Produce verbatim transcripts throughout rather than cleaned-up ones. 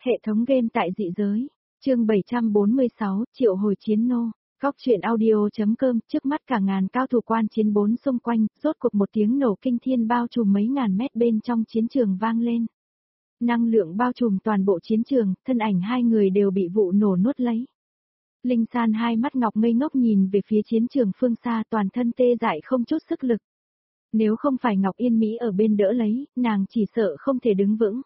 Hệ thống game tại dị giới. Chương bảy trăm bốn mươi sáu, triệu hồi chiến nô. Góc truyện audio.com, trước mắt cả ngàn cao thủ quan chiến bốn xung quanh, rốt cuộc một tiếng nổ kinh thiên bao trùm mấy ngàn mét bên trong chiến trường vang lên. Năng lượng bao trùm toàn bộ chiến trường, thân ảnh hai người đều bị vụ nổ nuốt lấy. Linh San hai mắt ngọc ngây ngốc nhìn về phía chiến trường phương xa, toàn thân tê dại không chút sức lực. Nếu không phải Ngọc Yên Mỹ ở bên đỡ lấy, nàng chỉ sợ không thể đứng vững.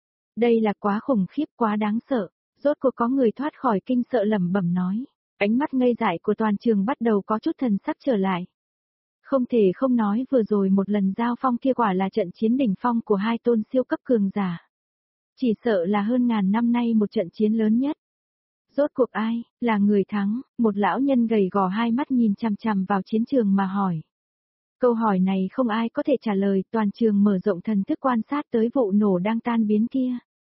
Đây là quá khủng khiếp, quá đáng sợ. Rốt cuộc có người thoát khỏi kinh sợ lẩm bẩm nói. Ánh mắt ngây dại của toàn trường bắt đầu có chút thần sắc trở lại. Không thể không nói vừa rồi một lần giao phong kia quả là trận chiến đỉnh phong của hai tôn siêu cấp cường giả. Chỉ sợ là hơn ngàn năm nay một trận chiến lớn nhất. Rốt cuộc ai, là người thắng, một lão nhân gầy gò hai mắt nhìn chằm chằm vào chiến trường mà hỏi. Câu hỏi này không ai có thể trả lời, toàn trường mở rộng thần thức quan sát tới vụ nổ đang tan biến kia.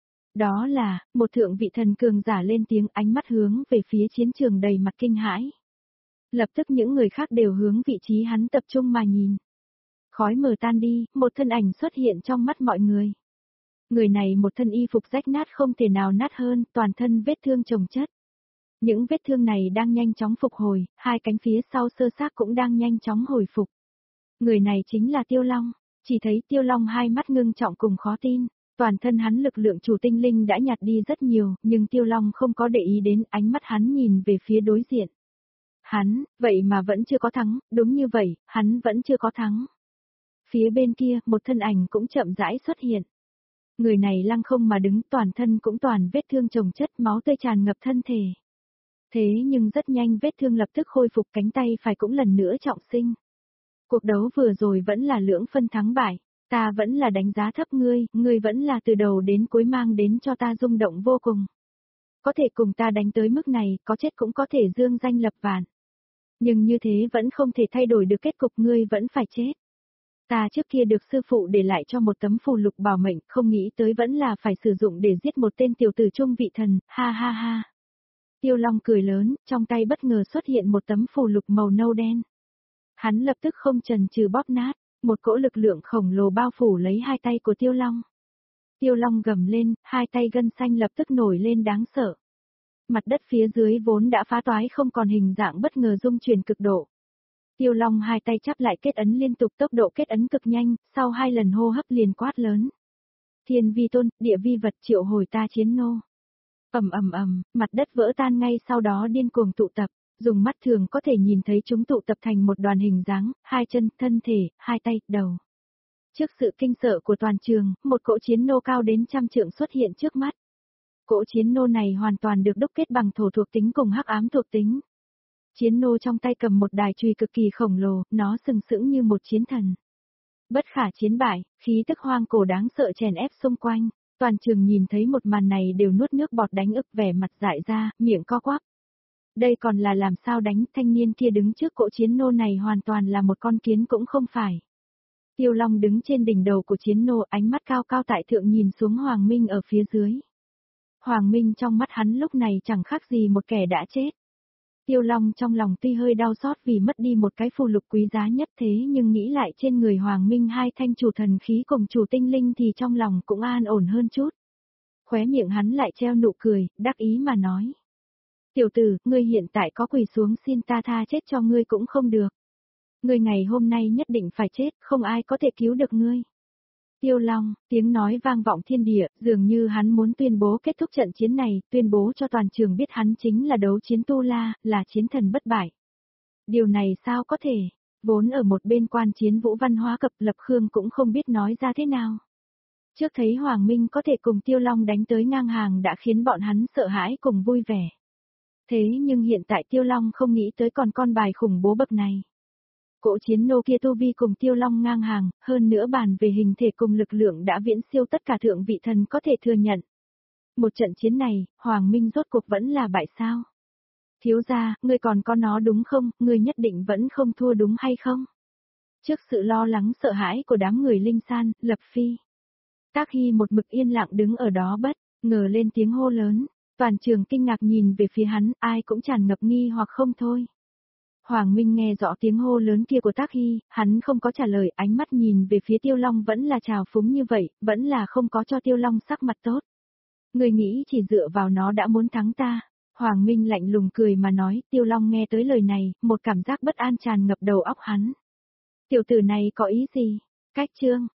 Đó là, một thượng vị thần cường giả lên tiếng, ánh mắt hướng về phía chiến trường đầy mặt kinh hãi. Lập tức những người khác đều hướng vị trí hắn tập trung mà nhìn. Khói mờ tan đi, một thân ảnh xuất hiện trong mắt mọi người. Người này một thân y phục rách nát không thể nào nát hơn, toàn thân vết thương chồng chất. Những vết thương này đang nhanh chóng phục hồi, hai cánh phía sau sơ xác cũng đang nhanh chóng hồi phục. Người này chính là Tiêu Long, chỉ thấy Tiêu Long hai mắt ngưng trọng cùng khó tin, toàn thân hắn lực lượng chủ tinh linh đã nhạt đi rất nhiều, nhưng Tiêu Long không có để ý đến, ánh mắt hắn nhìn về phía đối diện. Hắn, vậy mà vẫn chưa có thắng, đúng như vậy, hắn vẫn chưa có thắng. Phía bên kia, một thân ảnh cũng chậm rãi xuất hiện. Người này lăng không mà đứng, toàn thân cũng toàn vết thương chồng chất, máu tươi tràn ngập thân thể. Thế nhưng rất nhanh vết thương lập tức khôi phục, cánh tay phải cũng lần nữa trọng sinh. Cuộc đấu vừa rồi vẫn là lưỡng phân thắng bại, ta vẫn là đánh giá thấp ngươi, ngươi vẫn là từ đầu đến cuối mang đến cho ta rung động vô cùng. Có thể cùng ta đánh tới mức này, có chết cũng có thể dương danh lập vạn. Nhưng như thế vẫn không thể thay đổi được kết cục, ngươi vẫn phải chết. Ta trước kia được sư phụ để lại cho một tấm phù lục bảo mệnh, không nghĩ tới vẫn là phải sử dụng để giết một tên tiểu tử trung vị thần, ha ha ha. Tiêu Long cười lớn, trong tay bất ngờ xuất hiện một tấm phù lục màu nâu đen. Hắn lập tức không chần chừ bóp nát, một cỗ lực lượng khổng lồ bao phủ lấy hai tay của Tiêu Long. Tiêu Long gầm lên, hai tay gân xanh lập tức nổi lên đáng sợ. Mặt đất phía dưới vốn đã phá toái không còn hình dạng bất ngờ rung chuyển cực độ. Tiêu Long hai tay chắp lại kết ấn liên tục, tốc độ kết ấn cực nhanh, sau hai lần hô hấp liền quát lớn. Thiên vi tôn, địa vi vật, triệu hồi ta chiến nô. Ầm ầm ầm, mặt đất vỡ tan ngay sau đó điên cuồng tụ tập, dùng mắt thường có thể nhìn thấy chúng tụ tập thành một đoàn hình dáng, hai chân, thân thể, hai tay, đầu. Trước sự kinh sợ của toàn trường, một cỗ chiến nô cao đến trăm trượng xuất hiện trước mắt. Cỗ chiến nô này hoàn toàn được đúc kết bằng thổ thuộc tính cùng hắc ám thuộc tính. Chiến nô trong tay cầm một đài chùy cực kỳ khổng lồ, nó sừng sững như một chiến thần. Bất khả chiến bại, khí tức hoang cổ đáng sợ chèn ép xung quanh, toàn trường nhìn thấy một màn này đều nuốt nước bọt đánh ức, vẻ mặt dại ra, miệng co quắp. Đây còn là làm sao đánh, thanh niên kia đứng trước cỗ chiến nô này hoàn toàn là một con kiến cũng không phải. Tiêu Long đứng trên đỉnh đầu của chiến nô, ánh mắt cao cao tại thượng nhìn xuống Hoàng Minh ở phía dưới. Hoàng Minh trong mắt hắn lúc này chẳng khác gì một kẻ đã chết. Tiêu Long trong lòng tuy hơi đau xót vì mất đi một cái phù lục quý giá nhất, thế nhưng nghĩ lại trên người Hoàng Minh hai thanh chủ thần khí cùng chủ tinh linh thì trong lòng cũng an ổn hơn chút. Khóe miệng hắn lại treo nụ cười, đắc ý mà nói. Tiểu tử, ngươi hiện tại có quỳ xuống xin ta tha chết cho ngươi cũng không được. Ngươi ngày hôm nay nhất định phải chết, không ai có thể cứu được ngươi. Tiêu Long, tiếng nói vang vọng thiên địa, dường như hắn muốn tuyên bố kết thúc trận chiến này, tuyên bố cho toàn trường biết hắn chính là đấu chiến Tu La, là chiến thần bất bại. Điều này sao có thể, vốn ở một bên quan chiến Vũ Văn Hóa Cập Lập Khương cũng không biết nói ra thế nào. Trước thấy Hoàng Minh có thể cùng Tiêu Long đánh tới ngang hàng đã khiến bọn hắn sợ hãi cùng vui vẻ. Thế nhưng hiện tại Tiêu Long không nghĩ tới còn con bài khủng bố bậc này. Cỗ chiến nô kia tu vi cùng Tiêu Long ngang hàng, hơn nữa bàn về hình thể cùng lực lượng đã viễn siêu tất cả thượng vị thần có thể thừa nhận. Một trận chiến này, Hoàng Minh rốt cuộc vẫn là bại sao? Thiếu gia, ngươi còn có nó đúng không, ngươi nhất định vẫn không thua đúng hay không? Trước sự lo lắng sợ hãi của đám người Linh San, Lập Phi, Tác Hy một mực yên lặng đứng ở đó bất ngờ lên tiếng hô lớn, toàn trường kinh ngạc nhìn về phía hắn, ai cũng tràn ngập nghi hoặc không thôi. Hoàng Minh nghe rõ tiếng hô lớn kia của Tác Hy, hắn không có trả lời, ánh mắt nhìn về phía Tiêu Long vẫn là trào phúng như vậy, vẫn là không có cho Tiêu Long sắc mặt tốt. Ngươi nghĩ chỉ dựa vào nó đã muốn thắng ta. Hoàng Minh lạnh lùng cười mà nói, Tiêu Long nghe tới lời này, một cảm giác bất an tràn ngập đầu óc hắn. Tiểu tử này có ý gì? Cách trương,